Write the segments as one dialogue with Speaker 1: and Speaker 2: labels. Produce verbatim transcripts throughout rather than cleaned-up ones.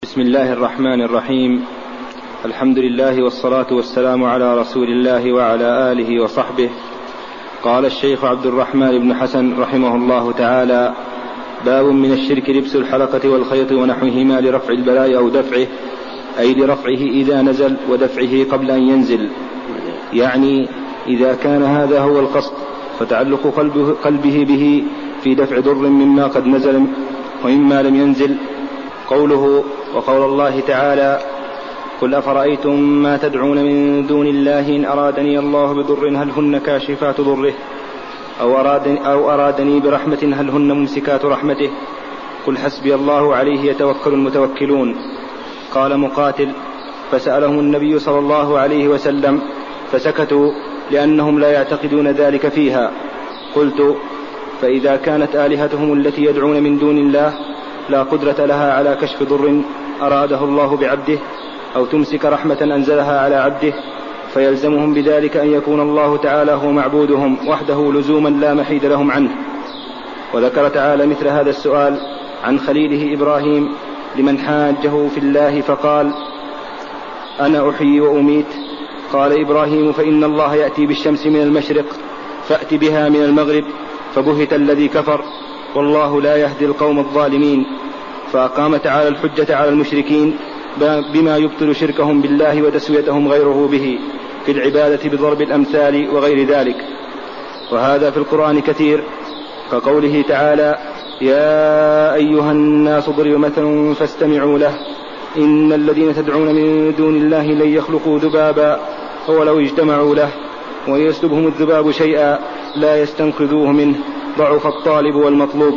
Speaker 1: بسم الله الرحمن الرحيم. الحمد لله والصلاة والسلام على رسول الله وعلى آله وصحبه. قال الشيخ عبد الرحمن بن حسن رحمه الله تعالى: باب من الشرك لبس الحلقة والخيط ونحوهما لرفع البلاء أو دفعه، أي لرفعه إذا نزل ودفعه قبل أن ينزل، يعني إذا كان هذا هو القصد فتعلق قلبه, قلبه به في دفع ضر مما قد نزل ومما لم ينزل. قوله وقول الله تعالى: قل أفرأيتم ما تدعون من دون الله إن أرادني الله بضر هل هن كاشفات ضره أو, أراد أو أرادني برحمة هل هن ممسكات رحمته قل حسبي الله عليه يتوكل المتوكلون. قال مقاتل: فسألهم النبي صلى الله عليه وسلم فسكتوا لأنهم لا يعتقدون ذلك فيها. قلت: فإذا كانت آلهتهم التي يدعون من دون الله لا قدرة لها على كشف ضر أراده الله بعبده أو تمسك رحمة أنزلها على عبده فيلزمهم بذلك أن يكون الله تعالى هو معبودهم وحده لزوما لا محيد لهم عنه. وذكر تعالى مثل هذا السؤال عن خليله إبراهيم لمن حاجه في الله فقال: أنا أحيي وأميت. قال إبراهيم: فإن الله يأتي بالشمس من المشرق فأت بها من المغرب. فبهت الذي كفر والله لا يهدي القوم الظالمين. فأقام تعالى الحجة على المشركين بما يبطل شركهم بالله وتسويتهم غيره به في العبادة بضرب الأمثال وغير ذلك. وهذا في القرآن كثير، كقوله تعالى: يا أيها الناس ضرب مثل فاستمعوا له إن الذين تدعون من دون الله لن يخلقوا ذبابا ولو اجتمعوا له وإن يسلبهم الذباب شيئا لا يستنقذوه منه ضعف الطالب والمطلوب.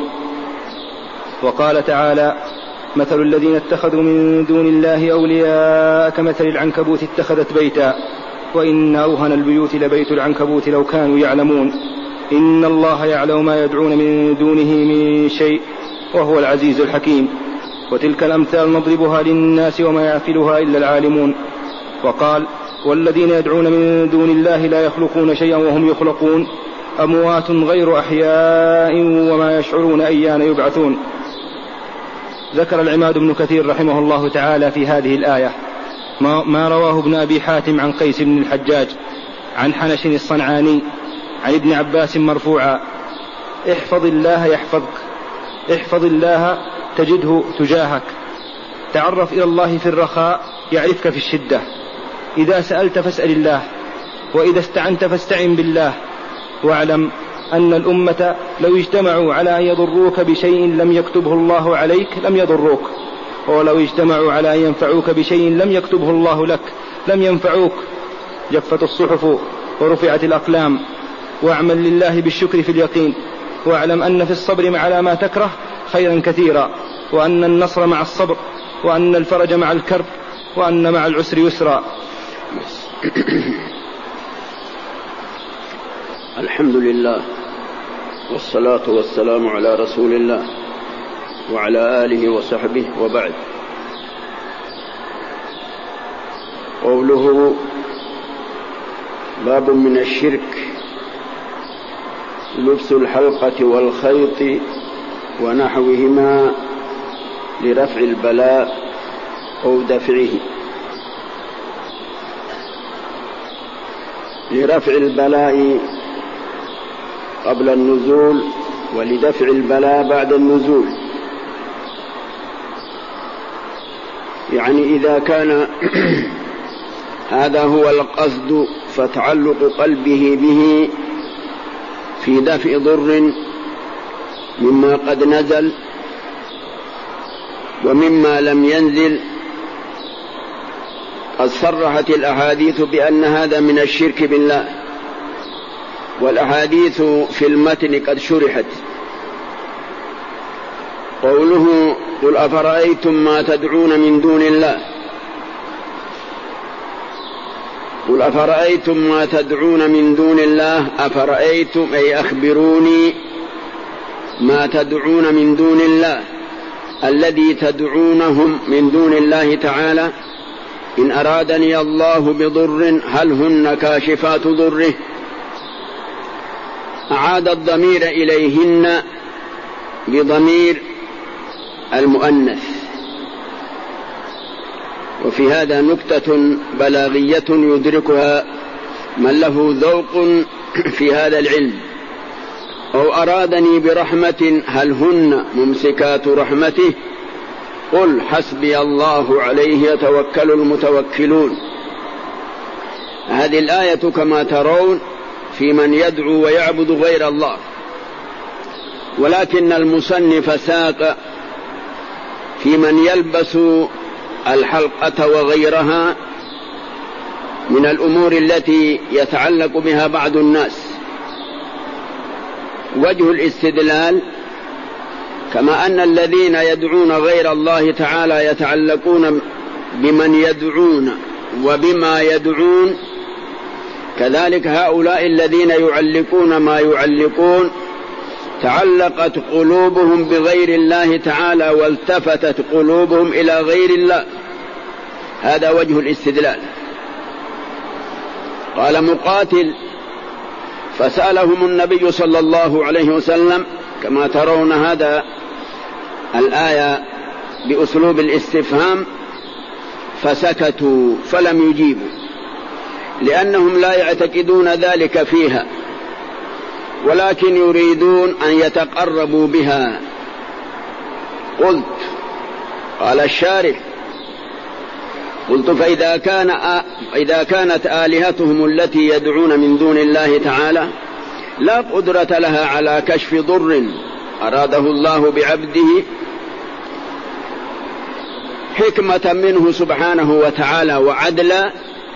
Speaker 1: وقال تعالى: مثل الذين اتخذوا من دون الله أولياء كمثل العنكبوت اتخذت بيتا وإن أوهن البيوت لبيت العنكبوت لو كانوا يعلمون إن الله يعلم ما يدعون من دونه من شيء وهو العزيز الحكيم. وتلك الأمثال نضربها للناس وما يعقلها إلا العالمون. وقال: والذين يدعون من دون الله لا يخلقون شيئا وهم يخلقون أموات غير أحياء وما يشعرون أيان يبعثون. ذكر العماد بن كثير رحمه الله تعالى في هذه الآية ما, ما رواه ابن أبي حاتم عن قيس بن الحجاج عن حنش الصنعاني عن ابن عباس مرفوعا: احفظ الله يحفظك، احفظ الله تجده تجاهك، تعرف إلى الله في الرخاء يعرفك في الشدة، إذا سألت فاسأل الله وإذا استعنت فاستعن بالله، واعلم أن الأمة لو اجتمعوا على أن يضروك بشيء لم يكتبه الله عليك لم يضروك، ولو اجتمعوا على أن ينفعوك بشيء لم يكتبه الله لك لم ينفعوك. جفت الصحف ورفعت الأقلام. واعمل لله بالشكر في اليقين، واعلم أن في الصبر على ما تكره خيرا كثيرا، وأن النصر مع الصبر، وأن الفرج مع الكرب، وأن مع العسر يسرا.
Speaker 2: الحمد لله والصلاة والسلام على رسول الله وعلى آله وصحبه، وبعد. قوله باب من الشرك لبس الحلقة والخيط ونحوهما لرفع البلاء أو دفعه. لرفع البلاء قبل النزول ولدفع البلاء بعد النزول، يعني إذا كان هذا هو القصد فتعلق قلبه به في دفع ضر مما قد نزل ومما لم ينزل. قد صرحت الأحاديث بأن هذا من الشرك بالله، والأحاديث في المتن قد شرحت. قوله قل أفرأيتم ما تدعون من دون الله، قل أفرأيتم ما تدعون من دون الله، أفرأيتم أي أخبروني ما تدعون من دون الله الذي تدعونهم من دون الله تعالى إن أرادني الله بضر هل هن كاشفات ضره. أعاد الضمير إليهن بضمير المؤنث، وفي هذا نكتة بلاغية يدركها من له ذوق في هذا العلم. أو أرادني برحمة هل هن ممسكات رحمته قل حسبي الله عليه يتوكل المتوكلون. هذه الآية كما ترون في من يدعو ويعبد غير الله، ولكن المصنف ساق في من يلبس الحلقة وغيرها من الأمور التي يتعلق بها بعض الناس. وجه الاستدلال كما أن الذين يدعون غير الله تعالى يتعلقون بمن يدعون وبما يدعون، كذلك هؤلاء الذين يعلقون ما يعلقون تعلقت قلوبهم بغير الله تعالى والتفتت قلوبهم إلى غير الله. هذا وجه الاستدلال. قال مقاتل فسألهم النبي صلى الله عليه وسلم كما ترون هذا الآية بأسلوب الاستفهام، فسكتوا فلم يجيبوا لأنهم لا يعتقدون ذلك فيها، ولكن يريدون أن يتقربوا بها. قلت قال الشارح قلت فإذا كان إذا كانت آلهتهم التي يدعون من دون الله تعالى لا قدرة لها على كشف ضر أراده الله بعبده حكمة منه سبحانه وتعالى وعدلا،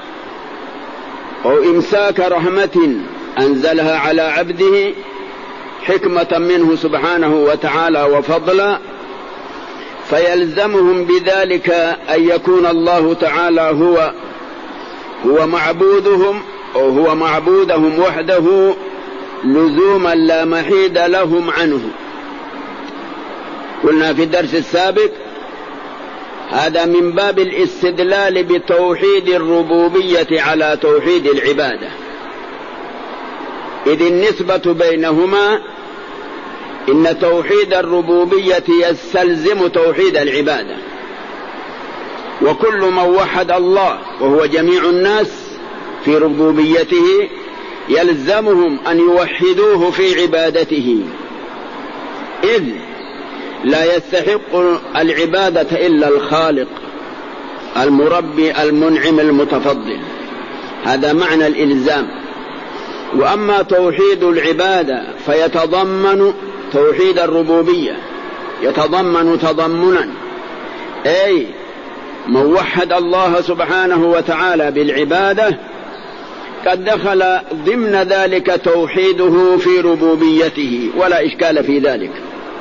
Speaker 2: أو إمساك رحمة أنزلها على عبده حكمة منه سبحانه وتعالى وفضلا، فيلزمهم بذلك أن يكون الله تعالى هو هو معبودهم أو هو معبودهم وحده لزوما لا محيد لهم عنه. قلنا في الدرس السابق هذا من باب الاستدلال بتوحيد الربوبية على توحيد العبادة، إذ النسبة بينهما إن توحيد الربوبية يستلزم توحيد العبادة، وكل من وحد الله وهو جميع الناس في ربوبيته يلزمهم أن يوحدوه في عبادته، إذ لا يستحق العبادة إلا الخالق المربي المنعم المتفضل. هذا معنى الإلزام. وأما توحيد العبادة فيتضمن توحيد الربوبية، يتضمن تضمنا أي من وحد الله سبحانه وتعالى بالعبادة قد دخل ضمن ذلك توحيده في ربوبيته، ولا إشكال في ذلك.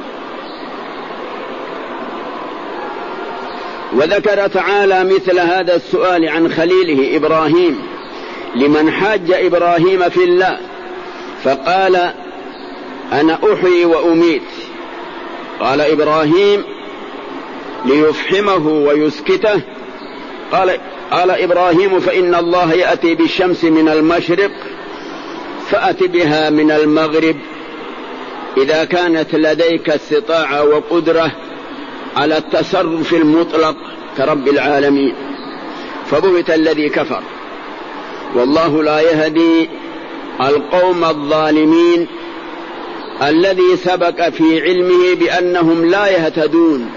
Speaker 2: وذكر تعالى مثل هذا السؤال عن خليله إبراهيم لمن حاج إبراهيم في الله فقال أنا أحيي وأميت. قال إبراهيم ليفحمه ويسكته قال, قال إبراهيم فإن الله يأتي بالشمس من المشرق فأت بها من المغرب إذا كانت لديك استطاعة وقدرة على التصرف المطلق كرب العالمين. فبهت الذي كفر والله لا يهدي القوم الظالمين الذي سبق في علمه بأنهم لا يهتدون.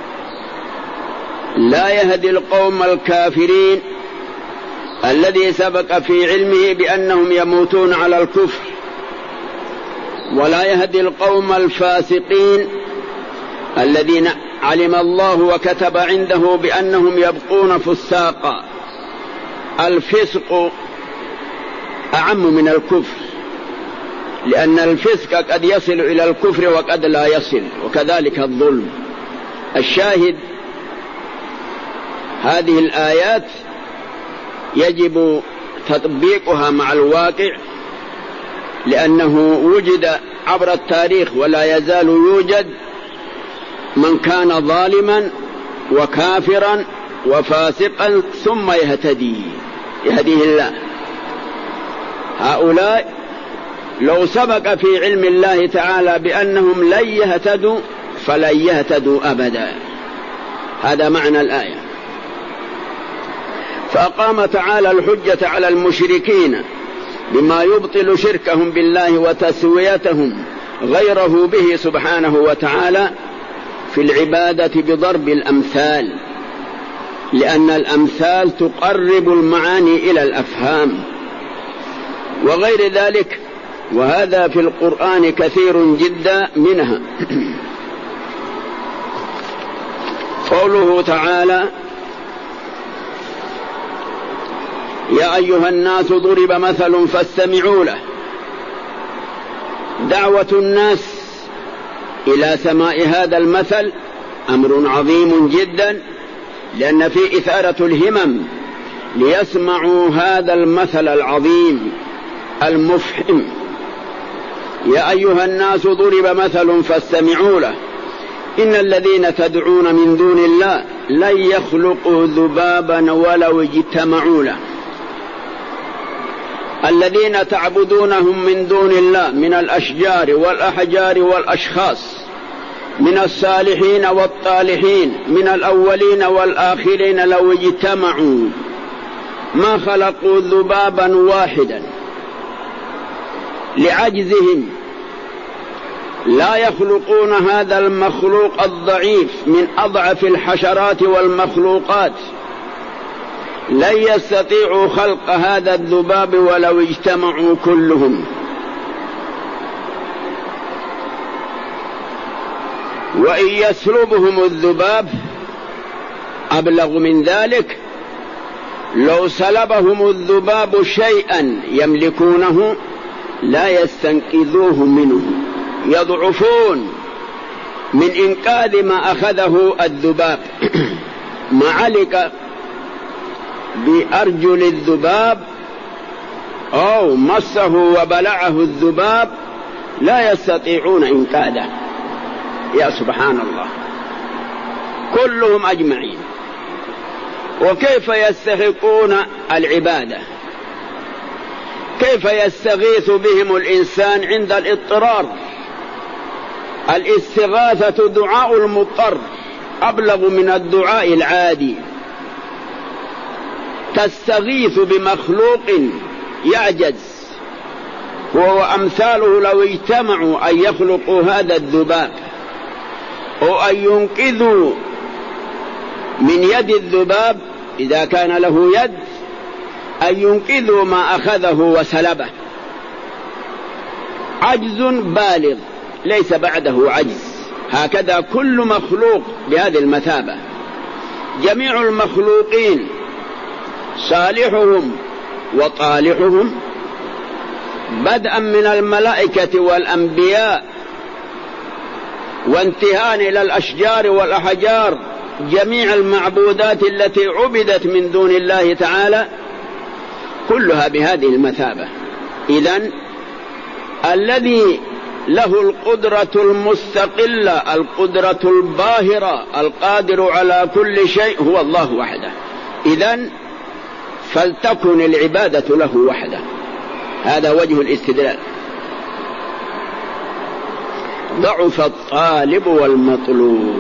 Speaker 2: لا يهدي القوم الكافرين الذي سبق في علمه بأنهم يموتون على الكفر، ولا يهدي القوم الفاسقين الذين علم الله وكتب عنده بأنهم يبقون فساقا. الفسق أعم من الكفر، لأن الفسق قد يصل إلى الكفر وقد لا يصل، وكذلك الظلم. الشاهد هذه الآيات يجب تطبيقها مع الواقع، لأنه وجد عبر التاريخ ولا يزال يوجد من كان ظالما وكافرا وفاسقا ثم يهتدي يهديه الله. هؤلاء لو سبق في علم الله تعالى بأنهم لن يهتدوا فلن يهتدوا أبدا. هذا معنى الآية. فأقام تعالى الحجة على المشركين بما يبطل شركهم بالله وتسويتهم غيره به سبحانه وتعالى في العبادة بضرب الأمثال، لأن الأمثال تقرب المعاني إلى الأفهام وغير ذلك، وهذا في القرآن كثير جدا منها. قوله تعالى: يا أيها الناس ضرب مثل فاستمعوا له. دعوة الناس إلى سماع هذا المثل أمر عظيم جدا، لأن في إثارة الهمم ليسمعوا هذا المثل العظيم المفهم. يا أيها الناس ضرب مثل فاستمعوا له إن الذين تدعون من دون الله لن يخلقوا ذبابا ولو اجتمعوا له. الذين تعبدونهم من دون الله من الأشجار والأحجار والأشخاص، من الصالحين والطالحين، من الأولين والآخرين، لو اجتمعوا ما خلقوا ذبابا واحدا لعجزهم. لا يخلقون هذا المخلوق الضعيف من أضعف الحشرات والمخلوقات، لن يستطيعوا خلق هذا الذباب ولو اجتمعوا كلهم. وإن يسلبهم الذباب أبلغ من ذلك، لو سلبهم الذباب شيئا يملكونه لا يستنقذوه منه، يضعفون من إنقاذ ما أخذه الذباب. ما علق بأرجل الذباب أو مسه وبلعه الذباب لا يستطيعون إنقاذه. يا سبحان الله، كلهم أجمعين. وكيف يستحقون العبادة؟ كيف يستغيث بهم الإنسان عند الاضطرار؟ الاستغاثة دعاء المضطر أبلغ من الدعاء العادي. تستغيث بمخلوق يعجز، وهو أمثاله لو اجتمعوا أن يخلقوا هذا الذباب أو أن ينقذوا من يد الذباب إذا كان له يد، أن ينقذوا ما أخذه وسلبه. عجز بالغ ليس بعده عجز. هكذا كل مخلوق بهذه المثابة. جميع المخلوقين صالحهم وطالحهم بدءا من الملائكة والأنبياء وانتهاء إلى الأشجار والأحجار، جميع المعبودات التي عبدت من دون الله تعالى كلها بهذه المثابة. إذن الذي له القدرة المستقلة، القدرة الباهرة، القادر على كل شيء هو الله وحده. إذن فلتكن العبادة له وحده. هذا وجه الاستدلال. ضعف الطالب والمطلوب،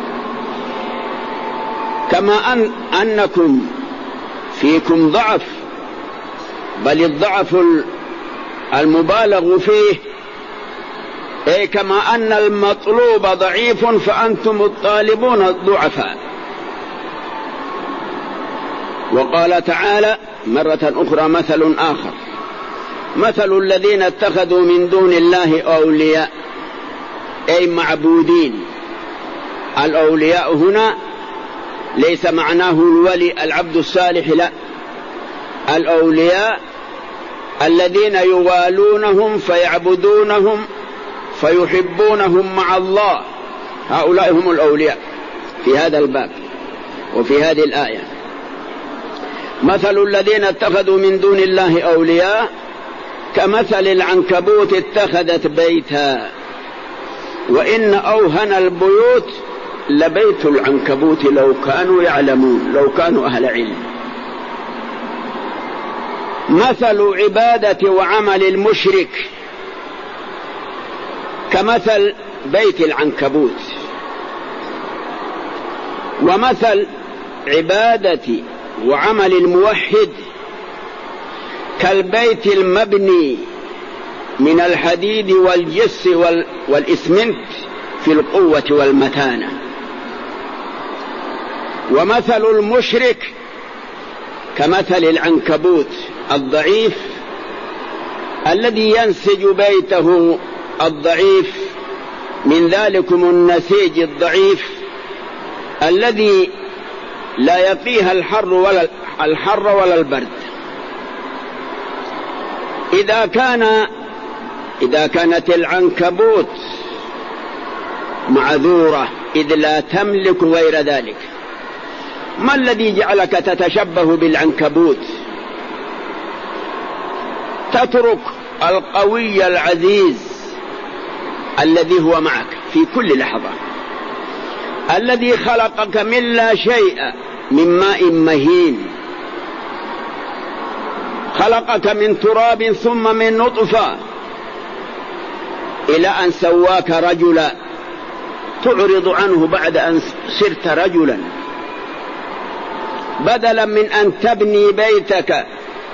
Speaker 2: كما أن أنكم فيكم ضعف، بل الضعف المبالغ فيه، أي كما أن المطلوب ضعيف فأنتم الطالبون الضعفاء. وقال تعالى مرة أخرى مثل آخر: مثل الذين اتخذوا من دون الله أولياء، أي معبودين. الأولياء هنا ليس معناه الولي العبد الصالح، لا، الأولياء الذين يوالونهم فيعبدونهم فيحبونهم مع الله، هؤلاء هم الأولياء في هذا الباب وفي هذه الآية. مثل الذين اتخذوا من دون الله أولياء كمثل العنكبوت اتخذت بيتا وإن أوهن البيوت لبيت العنكبوت لو كانوا يعلمون، لو كانوا أهل علم. مثل عبادة وعمل المشرك كمثل بيت العنكبوت، ومثل عبادة وعمل الموحد كالبيت المبني من الحديد والجس والإسمنت في القوة والمتانة. ومثل المشرك كمثل العنكبوت الضعيف الذي ينسج بيته الضعيف من ذلكم النسيج الضعيف الذي لا يقيها الحر ولا الحر ولا البرد. إذا كان إذا كانت العنكبوت معذورة إذ لا تملك غير ذلك، ما الذي جعلك تتشبه بالعنكبوت؟ تترك القوي العزيز الذي هو معك في كل لحظة، الذي خلقك من لا شيء من ماء مهين، خلقك من تراب ثم من نطفة إلى أن سواك رجلا، تعرض عنه بعد أن صرت رجلا، بدلا من أن تبني بيتك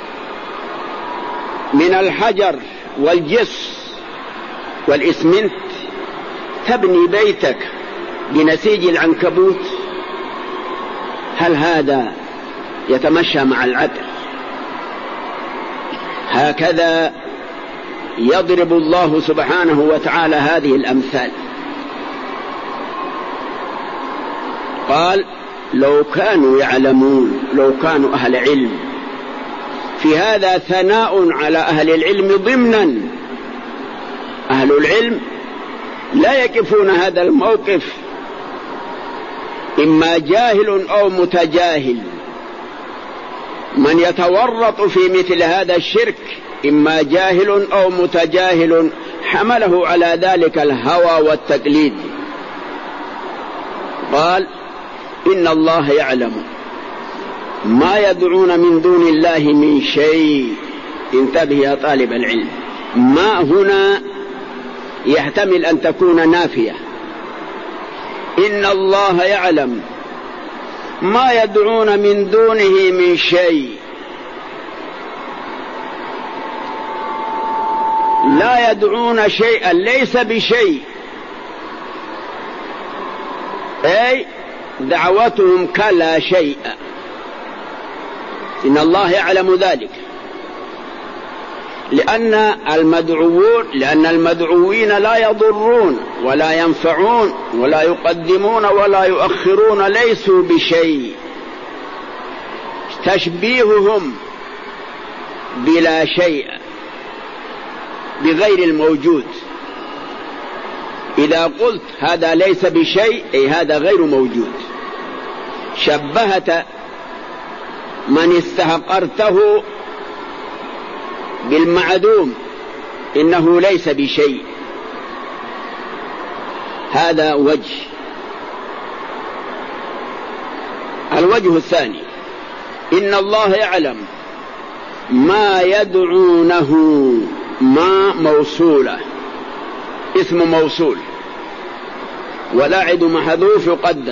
Speaker 2: من الحجر والجص والإسمنت تبني بيتك بنسيج العنكبوت. هل هذا يتمشى مع العدل؟ هكذا يضرب الله سبحانه وتعالى هذه الأمثال. قال لو كانوا يعلمون، لو كانوا أهل علم. في هذا ثناء على أهل العلم ضمنا. أهل العلم لا يقفون هذا الموقف، إما جاهل أو متجاهل. من يتورط في مثل هذا الشرك إما جاهل أو متجاهل حمله على ذلك الهوى والتقليد. قال إن الله يعلم ما يدعون من دون الله من شيء. انتبه يا طالب العلم، ما هنا يحتمل أن تكون نافية. إن الله يعلم ما يدعون من دونه من شيء، لا يدعون شيئا ليس بشيء، أي دعوتهم كلا شيء. إن الله يعلم ذلك، لأن المدعوون لأن المدعوين لا يضرون ولا ينفعون ولا يقدمون ولا يؤخرون، ليسوا بشيء. تشبيههم بلا شيء بغير الموجود. إذا قلت هذا ليس بشيء أي هذا غير موجود. شبهت من استحقرته بالمعدوم، إنه ليس بشيء. هذا وجه. الوجه الثاني إن الله يعلم ما يدعونه. ما موصولة، اسم موصول، ولاعد محذوف يقدر.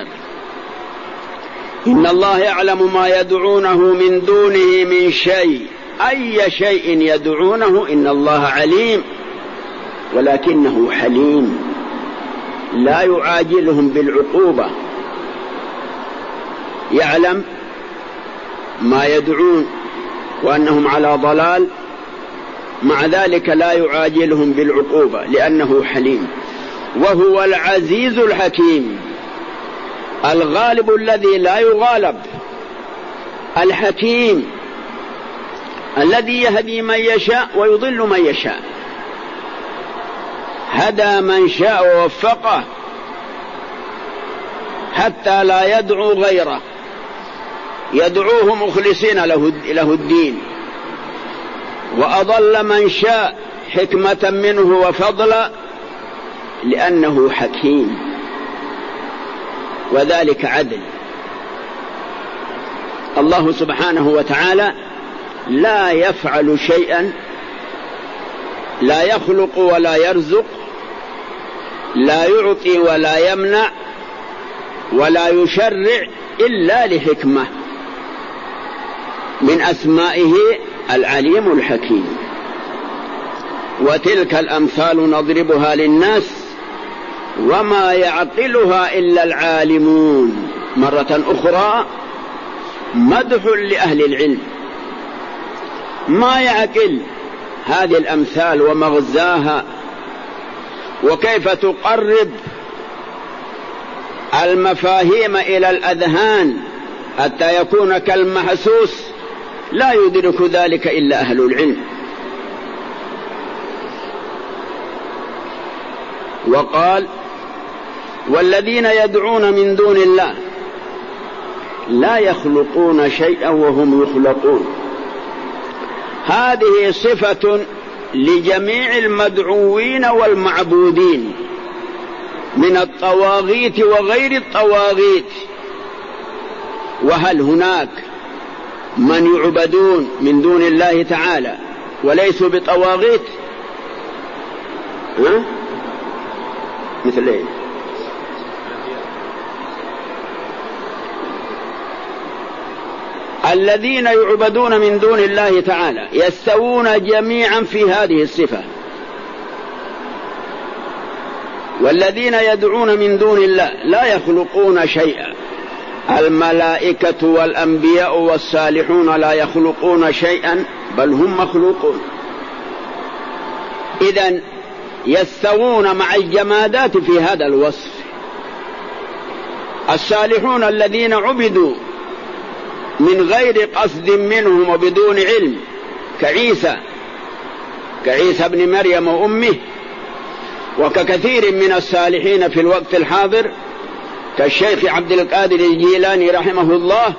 Speaker 2: إن الله يعلم ما يدعونه من دونه من شيء، أي شيء يدعونه. إن الله عليم ولكنه حليم، لا يعاجلهم بالعقوبة. يعلم ما يدعون وأنهم على ضلال، مع ذلك لا يعاجلهم بالعقوبة لأنه حليم. وهو العزيز الحكيم، الغالب الذي لا يغالب، الحكيم الذي يهدي من يشاء ويضل من يشاء. هدى من شاء ووفقه حتى لا يدعو غيره، يدعوه مخلصين له, له الدين. وأضل من شاء حكمة منه وفضلا لأنه حكيم، وذلك عدل. الله سبحانه وتعالى لا يفعل شيئا، لا يخلق ولا يرزق، لا يعطي ولا يمنع، ولا يشرع إلا لحكمة. من أسمائه العليم الحكيم. وتلك الأمثال نضربها للناس وما يعقلها إلا العالمون. مرة أخرى مدح لأهل العلم، ما يعقل هذه الأمثال ومغزاها وكيف تقرب المفاهيم إلى الأذهان حتى يكون كالمحسوس، لا يدرك ذلك إلا أهل العلم. وقال والذين يدعون من دون الله لا يخلقون شيئا وهم يخلقون. هذه صفة لجميع المدعوين والمعبودين من الطواغيت وغير الطواغيت. وهل هناك من يعبدون من دون الله تعالى وليسوا بطواغيت؟ ها؟ مثل ايه؟ الذين يعبدون من دون الله تعالى يستوون جميعا في هذه الصفة. والذين يدعون من دون الله لا يخلقون شيئا. الملائكة والأنبياء والصالحون لا يخلقون شيئا بل هم مخلوقون. إذن يستوون مع الجمادات في هذا الوصف. الصالحون الذين عبدوا من غير قصد منهم وبدون علم كعيسى كعيسى بن مريم وأمه، وككثير من الصالحين في الوقت الحاضر كالشيخ عبد القادر الجيلاني رحمه الله.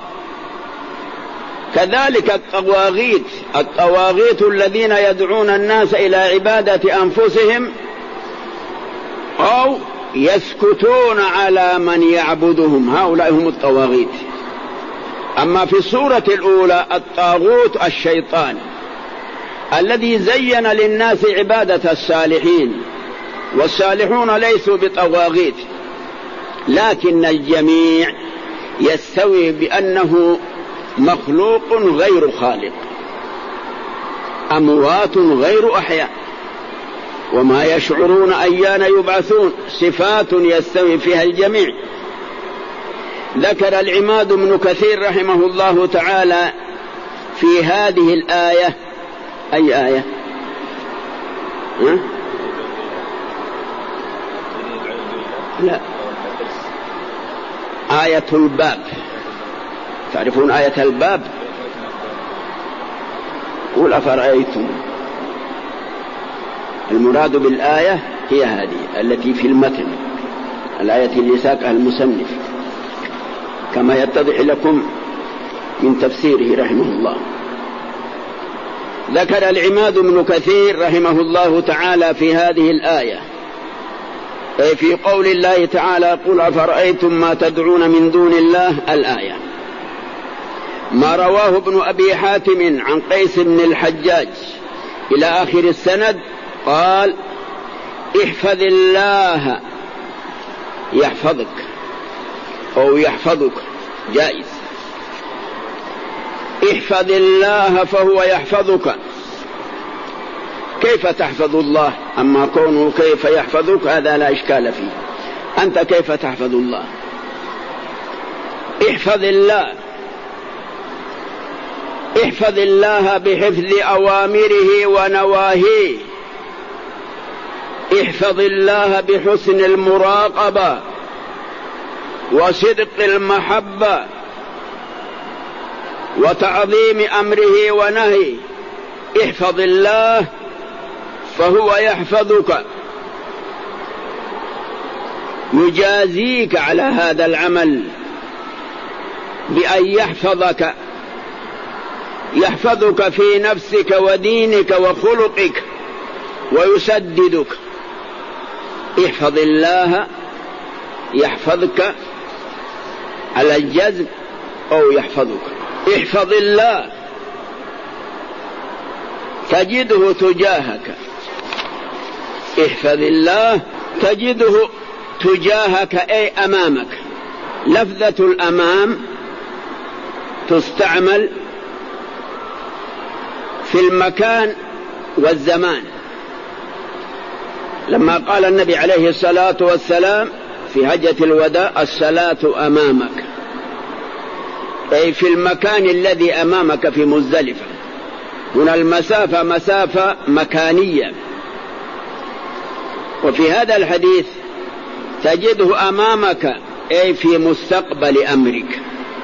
Speaker 2: كذلك الطواغيت الطواغيت الذين يدعون الناس إلى عبادة أنفسهم أو يسكتون على من يعبدهم، هؤلاء هم الطواغيت. أما في الصورة الأولى الطاغوت الشيطان الذي زين للناس عبادة الصالحين، والصالحون ليسوا بطواغيت، لكن الجميع يستوي بأنه مخلوق غير خالق، أموات غير أحياء، وما يشعرون أيان يبعثون، صفات يستوي فيها الجميع. ذكر العماد بن كثير رحمه الله تعالى في هذه الآية، أي آية؟ ها؟ لا، آية الباب. تعرفون آية الباب؟ قل أفرأيتم. المراد بالآية هي هذه التي في المتن، الآية اللي ساقها المصنف كما يتضح لكم من تفسيره رحمه الله. ذكر العماد بن كثير رحمه الله تعالى في هذه الآية، أي في قول الله تعالى قل أفرأيتم ما تدعون من دون الله، الآية، ما رواه ابن أبي حاتم عن قيس بن الحجاج إلى آخر السند. قال احفظ الله يحفظك أو يحفظك، جائز. احفظ الله فهو يحفظك. كيف تحفظ الله؟ أما كونه كيف يحفظك هذا لا إشكال فيه. أنت كيف تحفظ الله؟ احفظ الله، احفظ الله بحفظ أوامره ونواهيه، احفظ الله بحسن المراقبة وصدق المحبة وتعظيم أمره ونهيه. احفظ الله فهو يحفظك، يجازيك على هذا العمل بأن يحفظك، يحفظك في نفسك ودينك وخلقك ويسددك. احفظ الله يحفظك على الجزم أو يحفظك. احفظ الله تجده تجاهك، احفظ الله تجده تجاهك أي أمامك. لفظة الأمام تستعمل في المكان والزمان. لما قال النبي عليه الصلاة والسلام في حجة الوداع: الصلاة أمامك، أي في المكان الذي أمامك في مزدلفة. هنا المسافة مسافة مكانية. وفي هذا الحديث تجده أمامك، أي في مستقبل أمرك.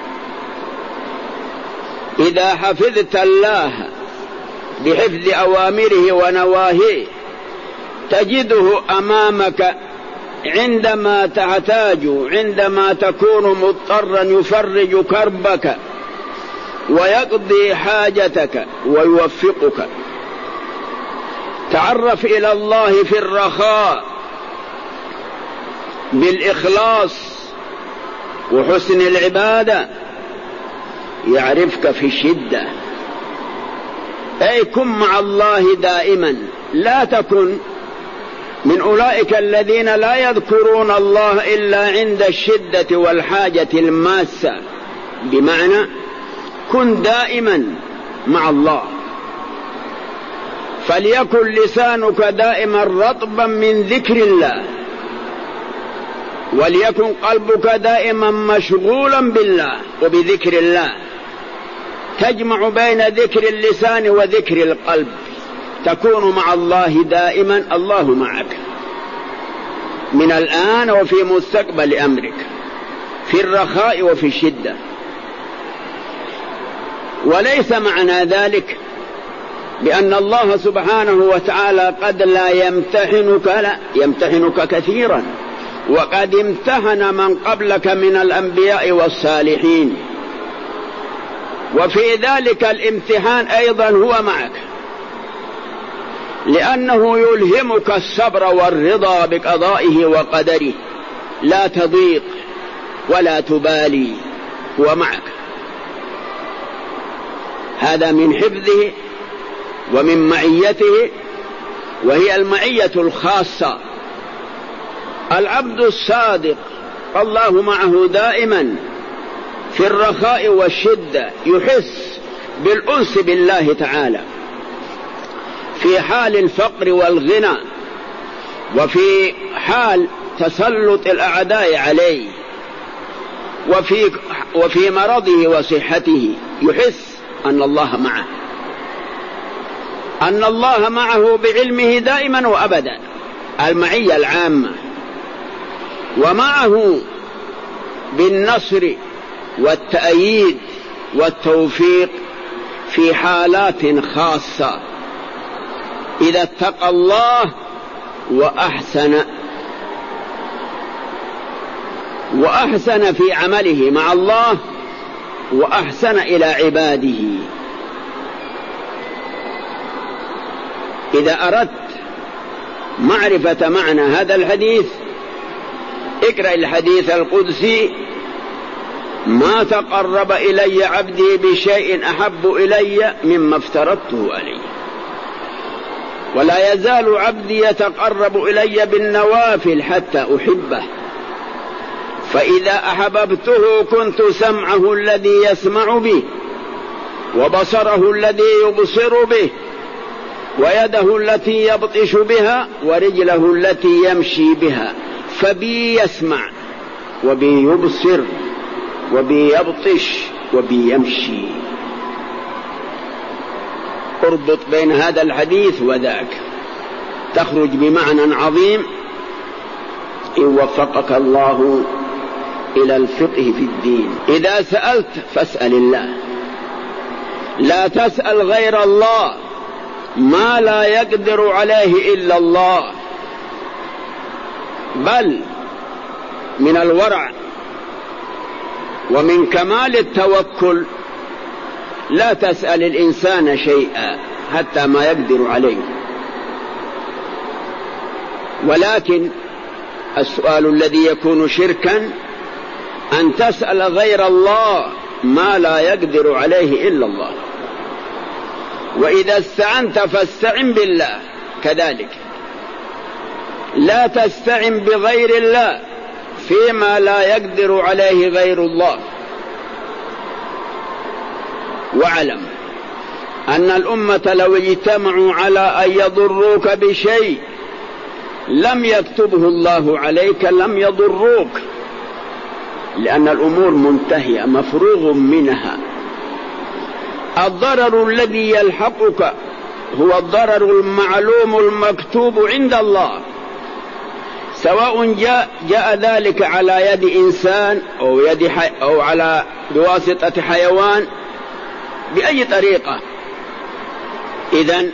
Speaker 2: إذا حفظت الله بحفظ أوامره ونواهيه تجده أمامك عندما تحتاج، عندما تكون مضطرا يفرج كربك ويقضي حاجتك ويوفقك. تعرف إلى الله في الرخاء بالإخلاص وحسن العبادة، يعرفك في الشدة. أي كن مع الله دائما، لا تكن من أولئك الذين لا يذكرون الله إلا عند الشدة والحاجة الماسة. بمعنى كن دائما مع الله، فليكن لسانك دائما رطبا من ذكر الله، وليكن قلبك دائما مشغولا بالله وبذكر الله. تجمع بين ذكر اللسان وذكر القلب، تكون مع الله دائما، الله معك من الآن وفي مستقبل أمرك، في الرخاء وفي الشدة. وليس معنى ذلك بأن الله سبحانه وتعالى قد لا يمتحنك، لا، يمتحنك كثيرا، وقد امتحن من قبلك من الأنبياء والصالحين، وفي ذلك الامتحان أيضا هو معك، لأنه يلهمك الصبر والرضا بقضائه وقدره، لا تضيق ولا تبالي، هو معك. هذا من حفظه ومن معيته، وهي المعية الخاصة. العبد الصادق الله معه دائما في الرخاء والشدة، يحس بالأنس بالله تعالى في حال الفقر والغنى، وفي حال تسلط الأعداء عليه، وفي, وفي مرضه وصحته، يحس أن الله معه، أن الله معه بعلمه دائما وأبدا، المعية العامة، ومعه بالنصر والتأييد والتوفيق في حالات خاصة، إذا اتقى الله وأحسن وأحسن في عمله مع الله، وأحسن إلى عباده. إذا أردت معرفة معنى هذا الحديث اقرأ الحديث القدسي: ما تقرب إلي عبدي بشيء أحب إلي مما افترضته عليه، ولا يزال عبدي يتقرب إلي بالنوافل حتى أحبه، فإذا أحببته كنت سمعه الذي يسمع به، وبصره الذي يبصر به، ويده التي يبطش بها، ورجله التي يمشي بها. فبي يسمع وبي يبصر وبي يبطش وبي يمشي. اربط بين هذا الحديث وذاك تخرج بمعنى عظيم إن وفقك الله إلى الفقه في الدين. إذا سألت فاسأل الله، لا تسأل غير الله ما لا يقدر عليه إلا الله. بل من الورع ومن كمال التوكل لا تسأل الإنسان شيئا حتى ما يقدر عليه، ولكن السؤال الذي يكون شركا أن تسأل غير الله ما لا يقدر عليه إلا الله. وإذا استعنت فاستعن بالله كذلك، لا تستعن بغير الله فيما لا يقدر عليه غير الله. واعلم أن الأمة لو اجتمعوا على أن يضروك بشيء لم يكتبه الله عليك لم يضروك، لأن الأمور منتهية مفروغ منها. الضرر الذي يلحقك هو الضرر المعلوم المكتوب عند الله، سواء جاء, جاء ذلك على يد إنسان أو, يد حي أو على بواسطة حيوان بأي طريقة. إذن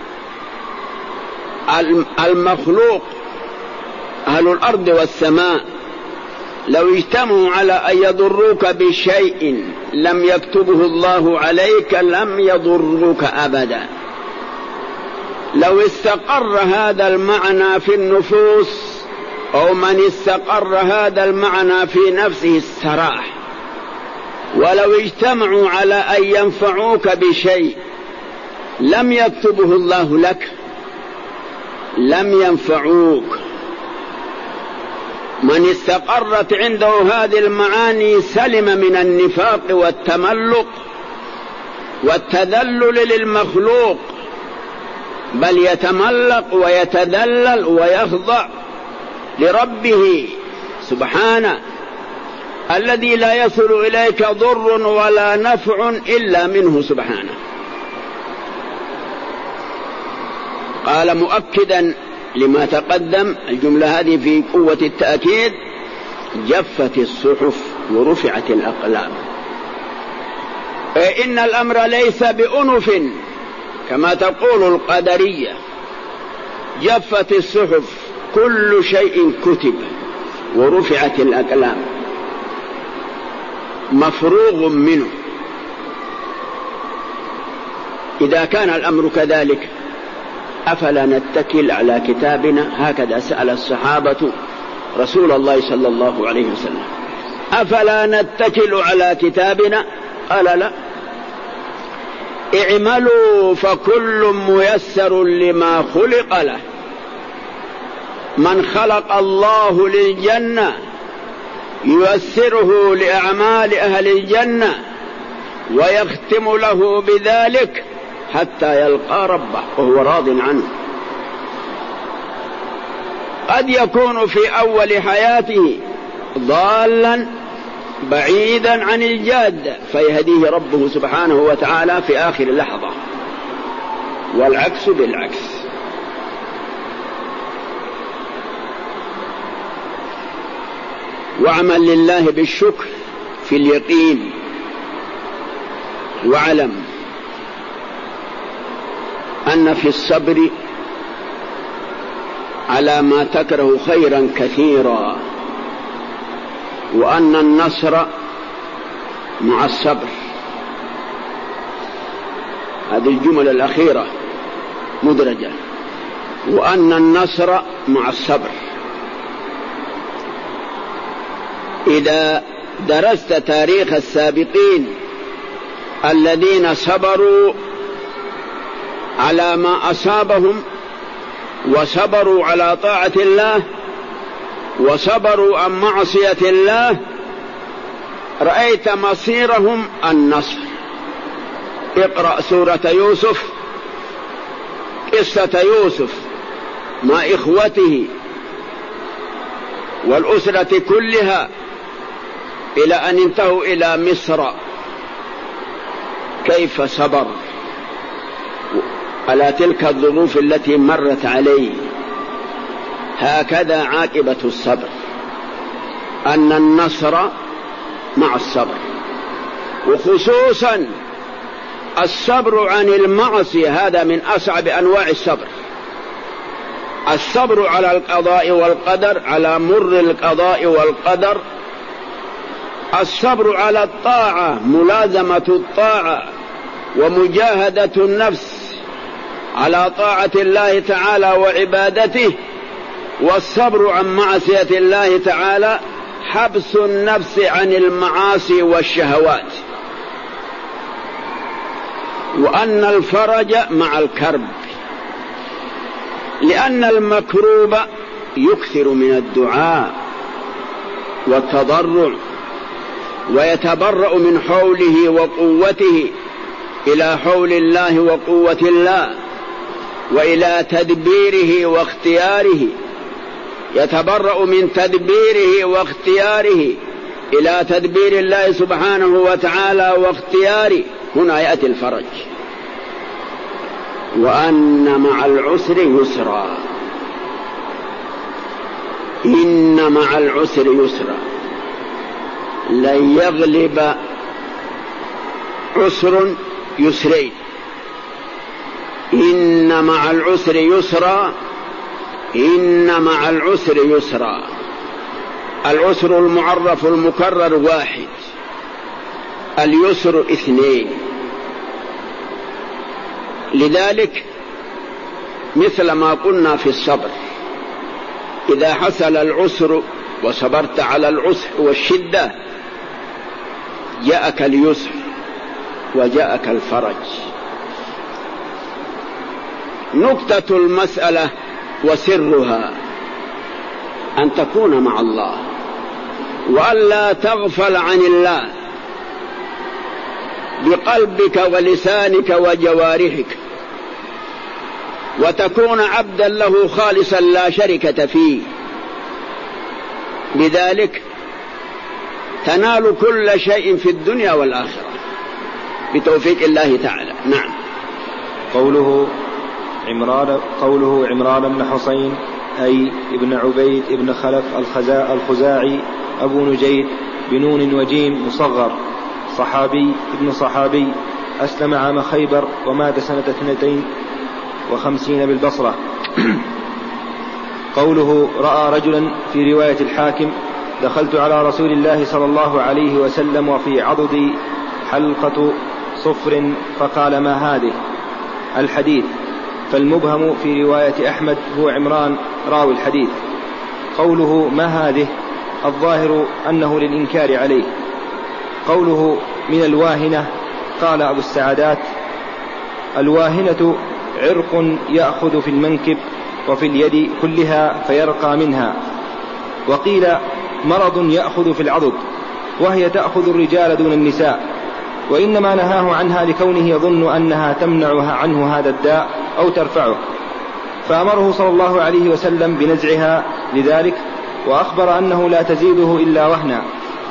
Speaker 2: المخلوق أهل الأرض والسماء لو اجتمعوا على أن يضروك بشيء لم يكتبه الله عليك لم يضروك أبدا. لو استقر هذا المعنى في النفوس أو من استقر هذا المعنى في نفسه استراح. ولو اجتمعوا على أن ينفعوك بشيء لم يكتبه الله لك لم ينفعوك. من استقرت عنده هذه المعاني سلم من النفاق والتملق والتذلل للمخلوق، بل يتملق ويتذلل ويخضع لربه سبحانه الذي لا يصل إليك ضر ولا نفع إلا منه سبحانه. قال مؤكدا لما تقدم الجملة هذه في قوة التأكيد: جفت الصحف ورفعت الأقلام. إن الأمر ليس بأنف كما تقول القدرية. جفت الصحف، كل شيء كتب، ورفعت الأقلام، مفروغ منه. إذا كان الأمر كذلك أفلا نتكل على كتابنا؟ هكذا سأل الصحابة رسول الله صلى الله عليه وسلم: أفلا نتكل على كتابنا؟ قال: لا، اعملوا فكل ميسر لما خلق له. من خلق الله للجنة ييسره لأعمال أهل الجنة ويختم له بذلك حتى يلقى ربه وهو راض عنه. قد يكون في أول حياته ضالا بعيدا عن الجادة فيهديه ربه سبحانه وتعالى في آخر لحظة، والعكس بالعكس. واعمل لله بالشكر في اليقين، واعلم أن في الصبر على ما تكره خيرا كثيرا، وأن النصر مع الصبر. هذه الجملة الأخيرة مدرجة: وأن النصر مع الصبر. إذا درست تاريخ السابقين الذين صبروا على ما أصابهم وصبروا على طاعة الله وصبروا عن معصية الله، رأيت مصيرهم النصر. اقرأ سورة يوسف، قصة يوسف مع إخوته والأسرة كلها إلى أن انتهوا إلى مصر، كيف صبر على تلك الظروف التي مرت عليه. هكذا عاقبة الصبر، أن النصر مع الصبر، وخصوصا الصبر عن المعصية هذا من أصعب أنواع الصبر. الصبر على القضاء والقدر، على مر القضاء والقدر، الصبر على الطاعة، ملازمة الطاعة ومجاهدة النفس على طاعة الله تعالى وعبادته، والصبر عن معصية الله تعالى، حبس النفس عن المعاصي والشهوات. وأن الفرج مع الكرب، لأن المكروب يكثر من الدعاء والتضرع ويتبرأ من حوله وقوته إلى حول الله وقوة الله وإلى تدبيره واختياره، يتبرأ من تدبيره واختياره إلى تدبير الله سبحانه وتعالى واختياره. هنا يأتي الفرج. وأن مع العسر يسرا، إن مع العسر يسرا، لن يغلب عسر يسرين، إن مع العسر يسرا، إن مع العسر يسرا. العسر المعرف المكرر واحد، اليسر اثنين. لذلك مثل ما قلنا في الصبر، إذا حصل العسر وصبرت على العسر والشدة جاءك اليسر وجاءك الفرج. نقطة المسألة وسرها أن تكون مع الله وألا تغفل عن الله بقلبك ولسانك وجوارحك، وتكون عبدا له خالصا لا شركة فيه. بذلك تنال كل شيء في الدنيا والآخرة بتوفيق الله تعالى. نعم.
Speaker 1: قوله عمران قوله عمران بن حسين أي ابن عبيد ابن خلف الخزاعي أبو نجيد بنون وجيم مصغر، صحابي ابن صحابي، أسلم عام خيبر ومات سنة اثنتين وخمسين بالبصرة. قوله رأى رجلا في رواية الحاكم دخلت على رسول الله صلى الله عليه وسلم وفي عضدي حلقة صفر فقال ما هذه؟ الحديث. فالمبهم في رواية أحمد هو عمران راوي الحديث. قوله ما هذه الظاهر أنه للإنكار عليه. قوله من الواهنة قال أبو السعادات الواهنة عرق يأخذ في المنكب وفي اليد كلها فيرقى منها، وقيل مرض يأخذ في العضد وهي تأخذ الرجال دون النساء، وإنما نهاه عنها لكونه يظن أنها تمنعها عنه هذا الداء أو ترفعه، فأمره صلى الله عليه وسلم بنزعها لذلك، وأخبر أنه لا تزيده إلا وهنا،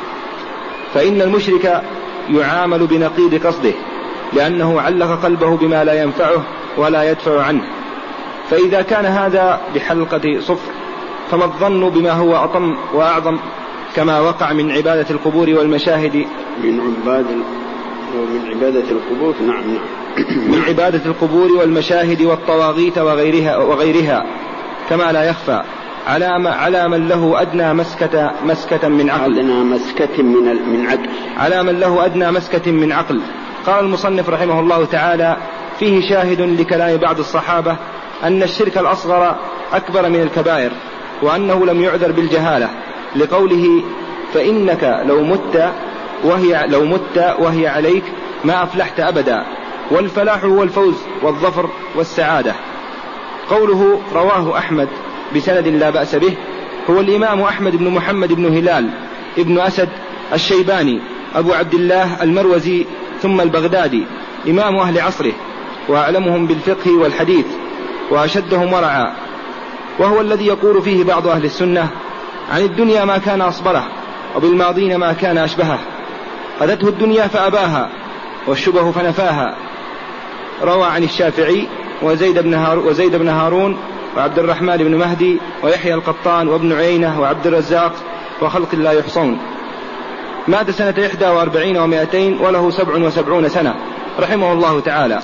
Speaker 1: فإن المشرك يعامل بنقيض قصده لأنه علق قلبه بما لا ينفعه ولا يدفع عنه. فإذا كان هذا بحلقة صفر فما الظن بما هو أطم وأعظم كما وقع من عبادة القبور والمشاهد
Speaker 2: من عبادة من عبادة القبور نعم نعم
Speaker 1: من عبادة القبور والمشاهد والطواغيت وغيرها, وغيرها كما لا يخفى على على من له أدنى مسكة مسكة من عقل
Speaker 2: أدنى مسكة من من عقل
Speaker 1: على من له أدنى مسكة من عقل. قال المصنف رحمه الله تعالى فيه شاهد لكلام بعض الصحابة أن الشرك الأصغر أكبر من الكبائر، وأنه لم يعذر بالجهالة لقوله فإنك لو مت وهي لو مت وهي عليك ما أفلحت أبدا، والفلاح هو الفوز والظفر والسعادة. قوله رواه أحمد بسند لا بأس به هو الإمام أحمد بن محمد بن هلال ابن أسد الشيباني أبو عبد الله المروزي ثم البغدادي، إمام أهل عصره وأعلمهم بالفقه والحديث وأشدهم ورعا، وهو الذي يقول فيه بعض أهل السنة عن الدنيا ما كان أصبره وبالماضين ما كان أشبهه، أتته الدنيا فأباها والشبه فنفاها. روى عن الشافعي وزيد بن, هار وزيد بن هارون وعبد الرحمن بن مهدي ويحيى القطان وابن عيينة وعبد الرزاق وخلق لا يحصون. مات سنة إحدى وأربعين ومائتين وله سبع وسبعون سنة رحمه الله تعالى.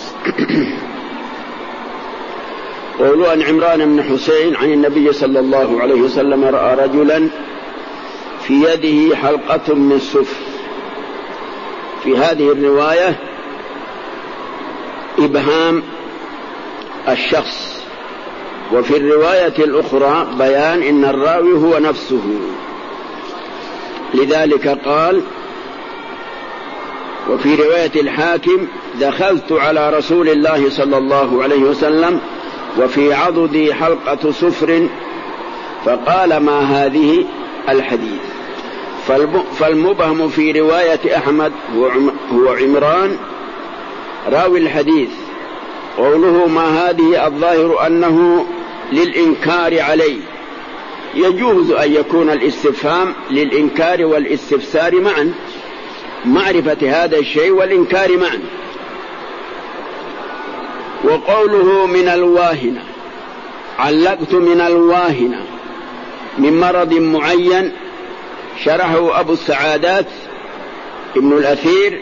Speaker 2: قولوا عن عمران بن حسين عن النبي صلى الله عليه وسلم رأى رجلا في يده حلقة من صفر. في هذه الرواية إبهام الشخص، وفي الرواية الأخرى بيان إن الراوي هو نفسه، لذلك قال وفي رواية الحاكم دخلت على رسول الله صلى الله عليه وسلم وفي عضدي حلقة صفر فقال ما هذه؟ الحديث. فالمبهم في رواية أحمد هو عمران راوي الحديث قوله ما هذه الظاهر أنه للإنكار عليه، يجوز أن يكون الاستفهام للإنكار والاستفسار معا، معرفة هذا الشيء والإنكار معا. وقوله من الواهنة، علقت من الواهنة من مرض معين، شرحه أبو السعادات ابن الأثير: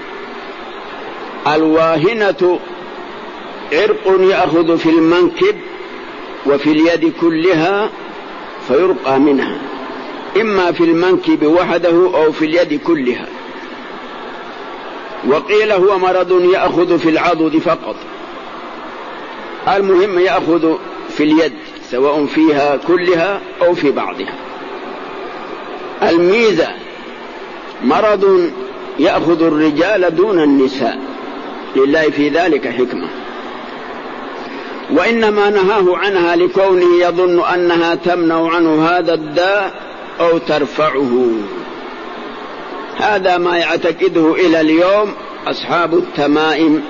Speaker 2: الواهنة عرق يأخذ في المنكب وفي اليد كلها فيرقى منها، إما في المنكب وحده أو في اليد كلها. وقيل هو مرض يأخذ في العضد فقط، المهم يأخذ في اليد سواء فيها كلها أو في بعضها. الميزة مرض يأخذ الرجال دون النساء، لله في ذلك حكمة، وإنما نهاه عنها لكونه يظن أنها تمنع عنه هذا الداء أو ترفعه. هذا ما يعتقده إلى اليوم أصحاب التمائم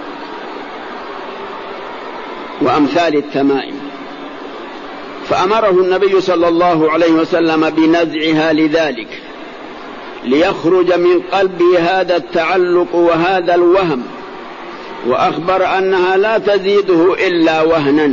Speaker 2: وأمثال التمائم، فأمره النبي صلى الله عليه وسلم بنزعها لذلك، ليخرج من قلبه هذا التعلق وهذا الوهم، وأخبر أنها لا تزيده إلا وهنا.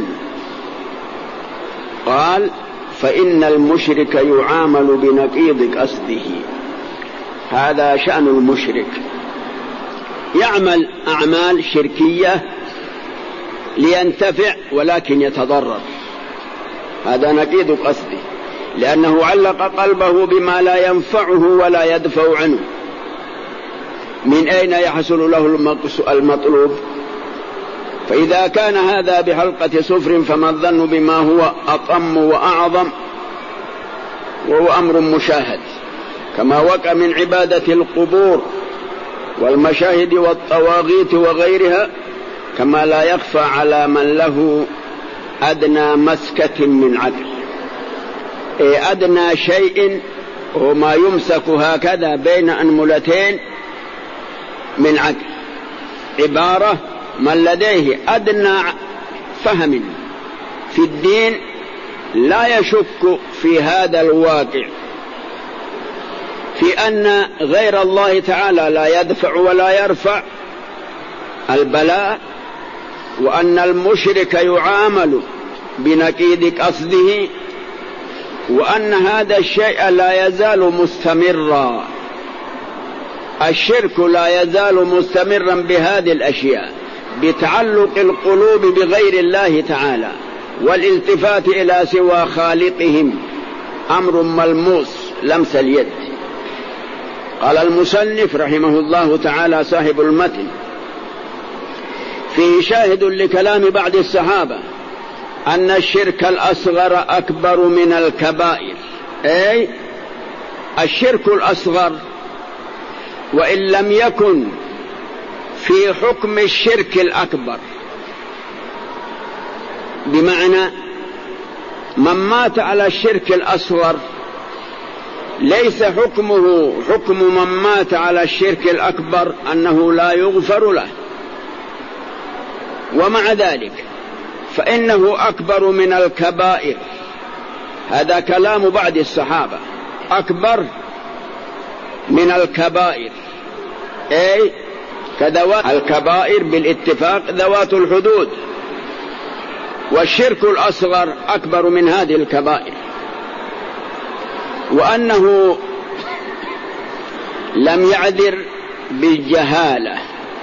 Speaker 2: قال: فإن المشرك يعامل بنقيض قصده. هذا شأن المشرك، يعمل أعمال شركية لينتفع ولكن يتضرر، هذا نقيض قصده، لأنه علق قلبه بما لا ينفعه ولا يدفع عنه. من أين يحصل له المطلوب؟ فإذا كان هذا بحلقة صفر فما الظن بما هو أطم وأعظم وهو أمر مشاهد، كما وقع من عبادة القبور والمشاهد والطواغيت وغيرها، كما لا يخفى على من له أدنى مسكة من عقل. إيه أدنى شيء هو ما يمسك هكذا بين أنملتين من عقل، عبارة من لديه أدنى فهم في الدين لا يشك في هذا الواقع، في أن غير الله تعالى لا يدفع ولا يرفع البلاء، وأن المشرك يعامل بنقيض قصده، وأن هذا الشيء لا يزال مستمرا. الشرك لا يزال مستمرا بهذه الأشياء، بتعلق القلوب بغير الله تعالى والالتفات إلى سوى خالقهم، أمر ملموس لمس اليد. قال المصنف رحمه الله تعالى صاحب المتن: فيه شاهد لكلام بعض الصحابة أن الشرك الأصغر أكبر من الكبائر، أي الشرك الأصغر وإن لم يكن في حكم الشرك الأكبر، بمعنى من مات على الشرك الأصغر ليس حكمه حكم من مات على الشرك الأكبر أنه لا يغفر له، ومع ذلك فإنه أكبر من الكبائر. هذا كلام بعض الصحابة، أكبر من الكبائر، أي كذوات الكبائر بالاتفاق ذوات الحدود، والشرك الأصغر أكبر من هذه الكبائر، وأنه لم يعذر بالجهالة،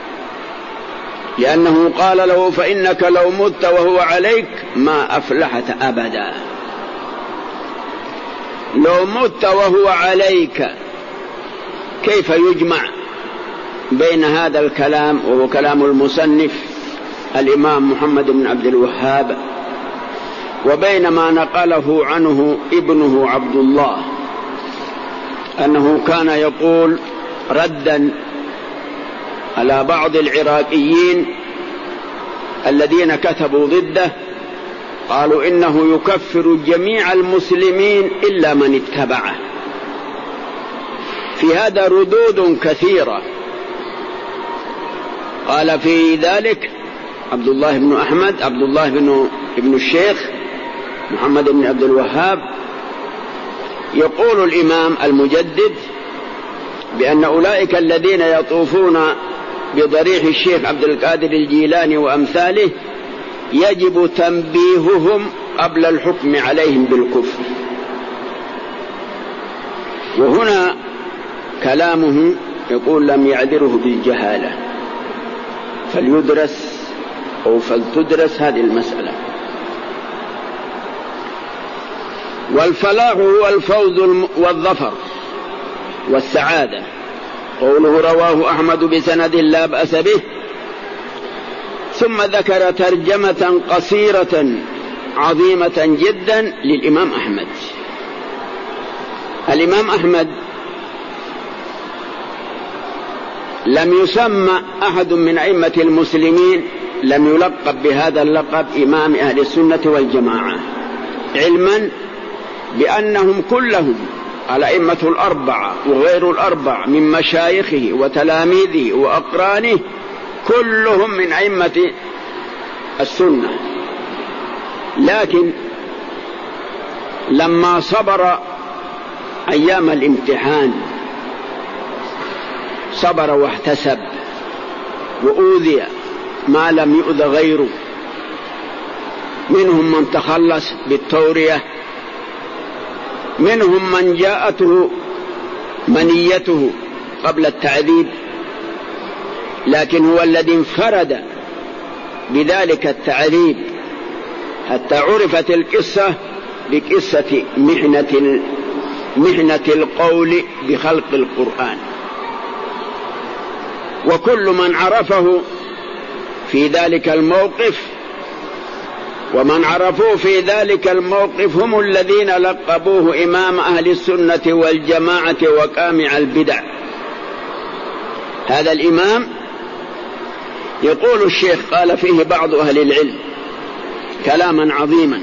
Speaker 2: لأنه قال له: فإنك لو مت وهو عليك ما أفلحت أبدا. لو مت وهو عليك، كيف يجمع بين هذا الكلام وهو كلام المصنف الإمام محمد بن عبد الوهاب وبين ما نقله عنه ابنه عبد الله أنه كان يقول ردا على بعض العراقيين الذين كتبوا ضده، قالوا إنه يكفر جميع المسلمين إلا من اتبعه. في هذا ردود كثيرة، قال في ذلك عبد الله بن أحمد عبد الله بن ابن الشيخ محمد بن عبد الوهاب. يقول الإمام المجدد بأن أولئك الذين يطوفون بضريح الشيخ عبد القادر الجيلاني وأمثاله يجب تنبيههم قبل الحكم عليهم بالكفر. وهنا كلامه يقول لم يعذره بالجهالة، فليدرس أو فلتدرس هذه المسألة. والفلاح هو الفوز والظفر والسعادة. قوله رواه أحمد بسند لا بأس به. ثم ذكر ترجمة قصيرة عظيمة جدا للإمام أحمد. الإمام أحمد لم يسمى أحد من أئمة المسلمين لم يلقب بهذا اللقب إمام أهل السنة والجماعة، علما بأنهم كلهم الأئمة الأربعة وغير الأربع من مشايخه وتلاميذه وأقرانه كلهم من أئمة السنة. لكن لما صبر أيام الامتحان صبر واحتسب وأوذي ما لم يؤذ غيره، منهم من تخلص بالتورية، منهم من جاءته منيته قبل التعذيب، لكن هو الذي انفرد بذلك التعذيب حتى عرفت القصة بقصة محنة محنة القول بخلق القرآن. وكل من عرفه في ذلك الموقف ومن عرفوه في ذلك الموقف هم الذين لقبوه إمام أهل السنة والجماعة وقامع البدع. هذا الإمام يقول الشيخ قال فيه بعض أهل العلم كلاما عظيما: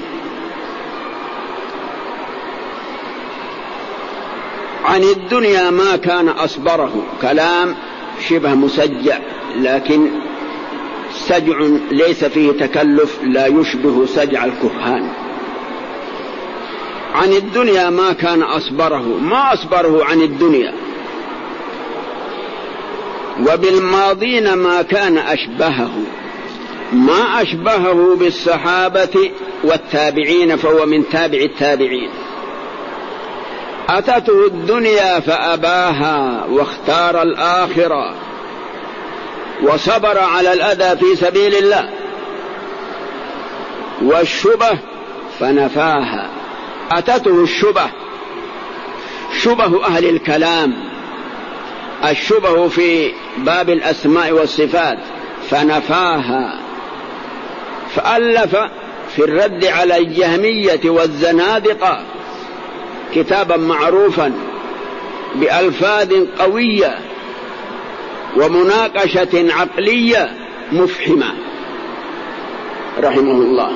Speaker 2: عن الدنيا ما كان أصبره. كلام شبه مسجع لكن سجع ليس فيه تكلف، لا يشبه سجع الكهان. عن الدنيا ما كان أصبره، ما أصبره عن الدنيا. وبالماضين ما كان أشبهه، ما أشبهه بالصحابة والتابعين فهو من تابع التابعين. أتته الدنيا فأباها واختار الآخرة وصبر على الأذى في سبيل الله. والشبه فنفاها. أتته الشبه، شبه أهل الكلام، الشبه في باب الأسماء والصفات، فنفاها. فألف في الرد على الجهمية والزنادقة كتابا معروفا بألفاظ قوية ومناقشة عقلية مفحمة رحمه الله.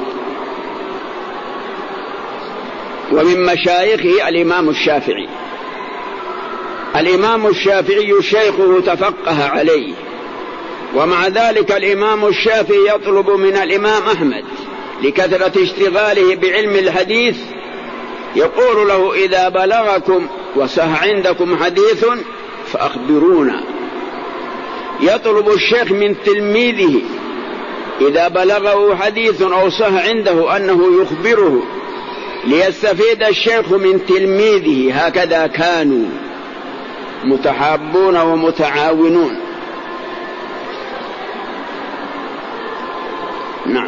Speaker 2: ومن مشايخه الإمام الشافعي. الإمام الشافعي شيخه تفقه عليه، ومع ذلك الإمام الشافعي يطلب من الإمام أحمد لكثرة اشتغاله بعلم الحديث، يقول له: إذا بلغكم وصح عندكم حديث فأخبرونا. يطلب الشيخ من تلميذه إذا بلغه حديث أو صح عنده أنه يخبره ليستفيد الشيخ من تلميذه. هكذا كانوا متحابون ومتعاونون. نعم.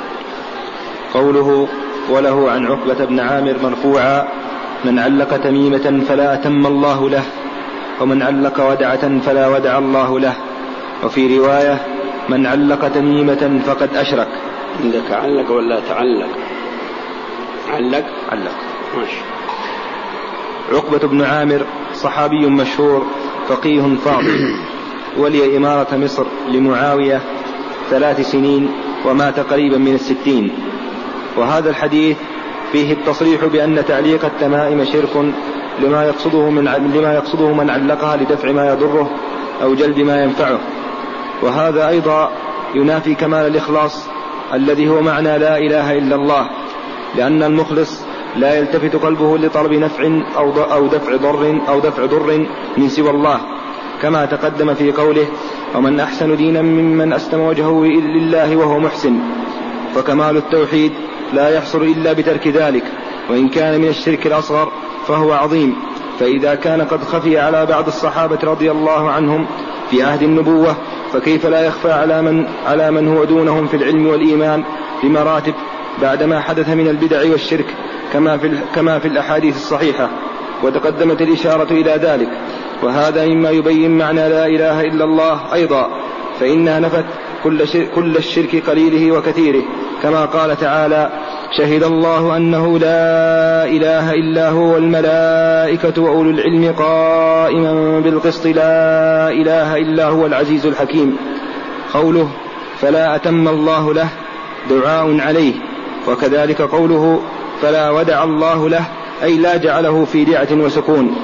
Speaker 1: قوله: وله عن عقبة بن عامر مرفوعا: من علق تميمة فلا أتم الله له، ومن علق ودعة فلا ودع الله له. وفي رواية: من علق تميمة فقد أشرك.
Speaker 2: عندك علق ولا تعلق؟ علق
Speaker 1: علق
Speaker 2: ماشي.
Speaker 1: عقبة بن عامر صحابي مشهور فقيه فاضل، ولي إمارة مصر لمعاوية ثلاث سنين ومات قريبا من الستين. وهذا الحديث فيه التصريح بأن تعليق التمائم شرك لما يقصده من لما يقصده من علقها لدفع ما يضره أو جلب ما ينفعه. وهذا أيضا ينافي كمال الإخلاص الذي هو معنى لا إله إلا الله، لأن المخلص لا يلتفت قلبه لطلب نفع أو دفع ضر أو دفع ضر من سوى الله، كما تقدم في قوله: ومن أحسن دينا ممن أسلم وجهه لله وهو محسن. فكمال التوحيد لا يحصل إلا بترك ذلك، وإن كان من الشرك الأصغر فهو عظيم. فإذا كان قد خفي على بعض الصحابة رضي الله عنهم في عهد النبوة، فكيف لا يخفى على من, على من هو دونهم في العلم والإيمان بمراتب بعدما حدث من البدع والشرك، كما في, كما في الأحاديث الصحيحة، وتقدمت الإشارة إلى ذلك. وهذا مما يبين معنى لا إله إلا الله أيضا، فإنها نفت كل, كل الشرك قليله وكثيره، كما قال تعالى: شهد الله أنه لا إله إلا هو والملائكة وأولو العلم قائما بالقسط لا إله إلا هو العزيز الحكيم. قوله فلا أتم الله له دعاء عليه، وكذلك قوله فلا ودع الله له أي لا جعله في دعة وسكون.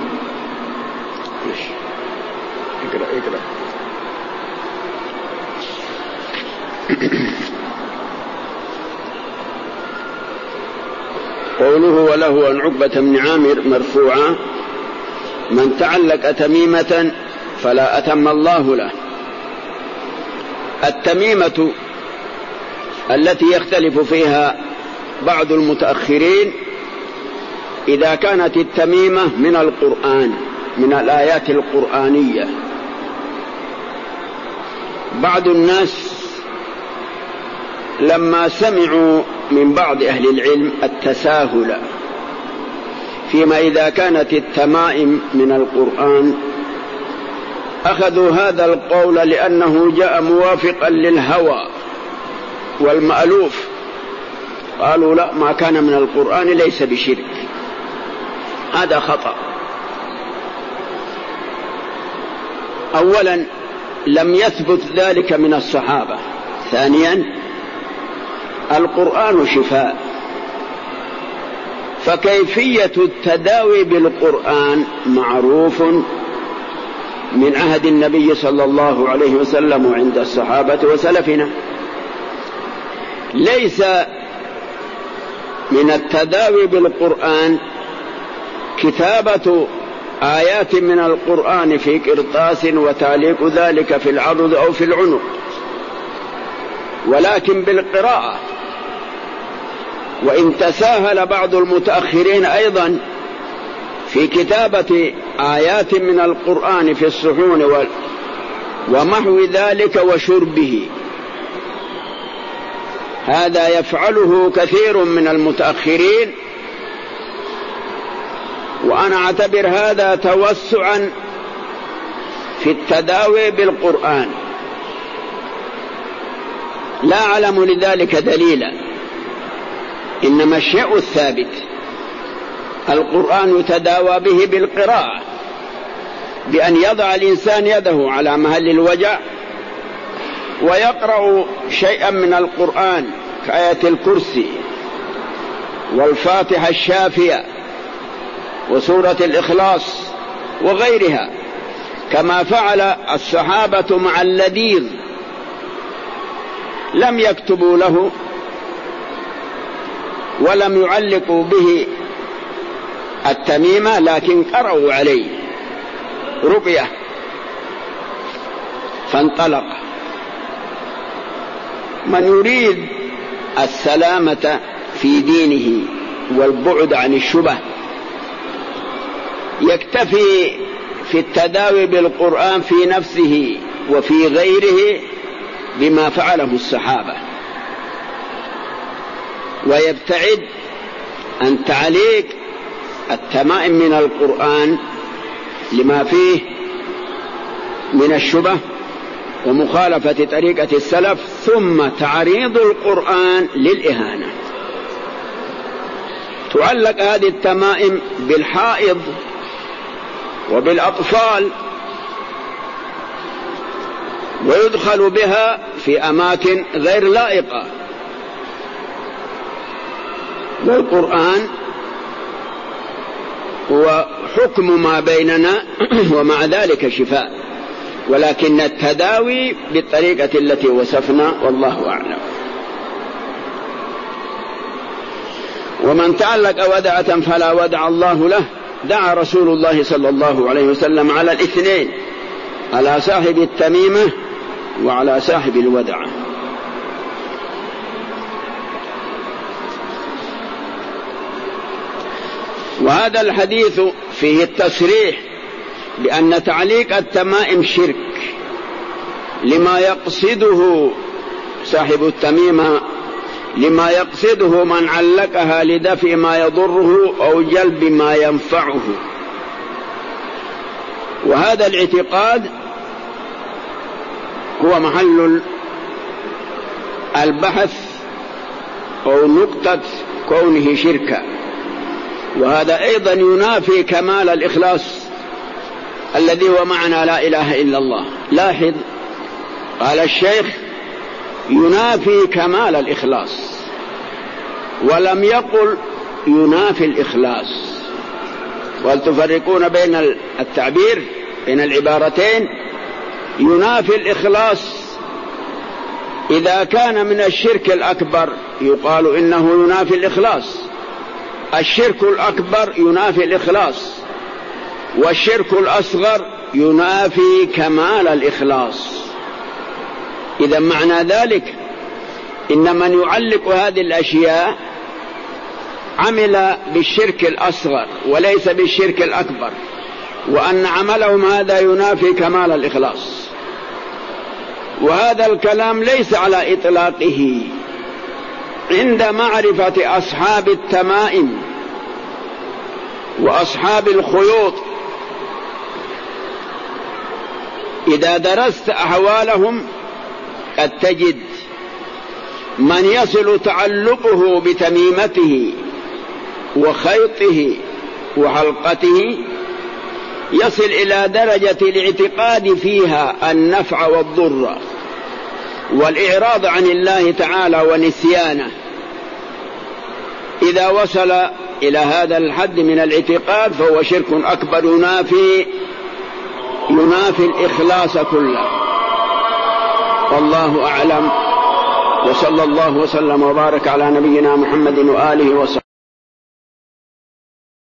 Speaker 2: اقرأ اقرأ. قوله وله عن عقبة بن عامر مرفوعا: من تعلق تميمة فلا أتم الله له. التميمة التي يختلف فيها بعض المتأخرين إذا كانت التميمة من القرآن، من الآيات القرآنية. بعض الناس لما سمعوا من بعض أهل العلم التساهل فيما إذا كانت التمائم من القرآن، أخذوا هذا القول لأنه جاء موافقا للهوى والمألوف، قالوا لا، ما كان من القرآن ليس بشرك. هذا خطأ. أولا لم يثبت ذلك من الصحابة. ثانيا القرآن شفاء، فكيفية التداوي بالقرآن معروف من عهد النبي صلى الله عليه وسلم وعند الصحابة وسلفنا. ليس من التداوي بالقرآن كتابة آيات من القرآن في قرطاس وتعليق ذلك في العضد أو في العنق، ولكن بالقراءة. وإن تساهل بعض المتأخرين أيضا في كتابة آيات من القرآن في الصحون ومحو ذلك وشربه، هذا يفعله كثير من المتأخرين، وأنا أعتبر هذا توسعا في التداوي بالقرآن. لا أعلم لذلك دليلا، إنما الشيء الثابت القرآن يتداوى به بالقراءة، بأن يضع الإنسان يده على محل الوجع ويقرأ شيئا من القرآن كآية الكرسي والفاتحة الشافية وسورة الإخلاص وغيرها، كما فعل الصحابة مع اللذيذ. لم يكتبوا له ولم يعلقوا به التميمة، لكن قرأوا عليه رقية فانطلق. من يريد السلامة في دينه والبعد عن الشبه يكتفي في التداوي بالقرآن في نفسه وفي غيره بما فعله الصحابة، ويبتعد عن تعليق التمائم من القرآن لما فيه من الشبه ومخالفة طريقة السلف، ثم تعريض القرآن للإهانة. تعلق هذه التمائم بالحائض وبالأطفال، ويدخل بها في أماكن غير لائقة، والقرآن هو حكم ما بيننا ومع ذلك شفاء. ولكن التداوي بالطريقة التي وصفنا، والله أعلم. ومن تعلق ودعة فلا ودع الله له. دعا رسول الله صلى الله عليه وسلم على الاثنين، على صاحب التميمة وعلى صاحب الودعة. وهذا الحديث فيه التصريح بأن تعليق التمائم شرك، لما يقصده صاحب التميمة، لما يقصده من علقها لدفع ما يضره أو جلب ما ينفعه. وهذا الاعتقاد هو محل البحث أو نقطة كونه شركا. وهذا أيضا ينافي كمال الإخلاص الذي هو معنى لا إله إلا الله. لاحظ، قال الشيخ ينافي كمال الإخلاص، ولم يقل ينافي الإخلاص. ولتفرقون بين التعبير بين العبارتين. ينافي الإخلاص إذا كان من الشرك الأكبر يقال إنه ينافي الإخلاص. الشرك الأكبر ينافي الإخلاص، والشرك الأصغر ينافي كمال الإخلاص. إذا معنى ذلك إن من يعلق هذه الأشياء عمل بالشرك الأصغر وليس بالشرك الأكبر، وأن عملهم هذا ينافي كمال الإخلاص. وهذا الكلام ليس على إطلاقه عند معرفة أصحاب التمائم وأصحاب الخيوط. إذا درست أحوالهم قد تجد من يصل تعلقه بتميمته وخيطه وحلقته يصل إلى درجة الاعتقاد فيها النفع والضر والإعراض عن الله تعالى ونسيانه. إذا وصل إلى هذا الحد من الاعتقاد فهو شرك أكبر ينافي ينافي الإخلاص كله. والله أعلم، وصلى الله وسلم وبارك على نبينا محمد وآله وصحبه.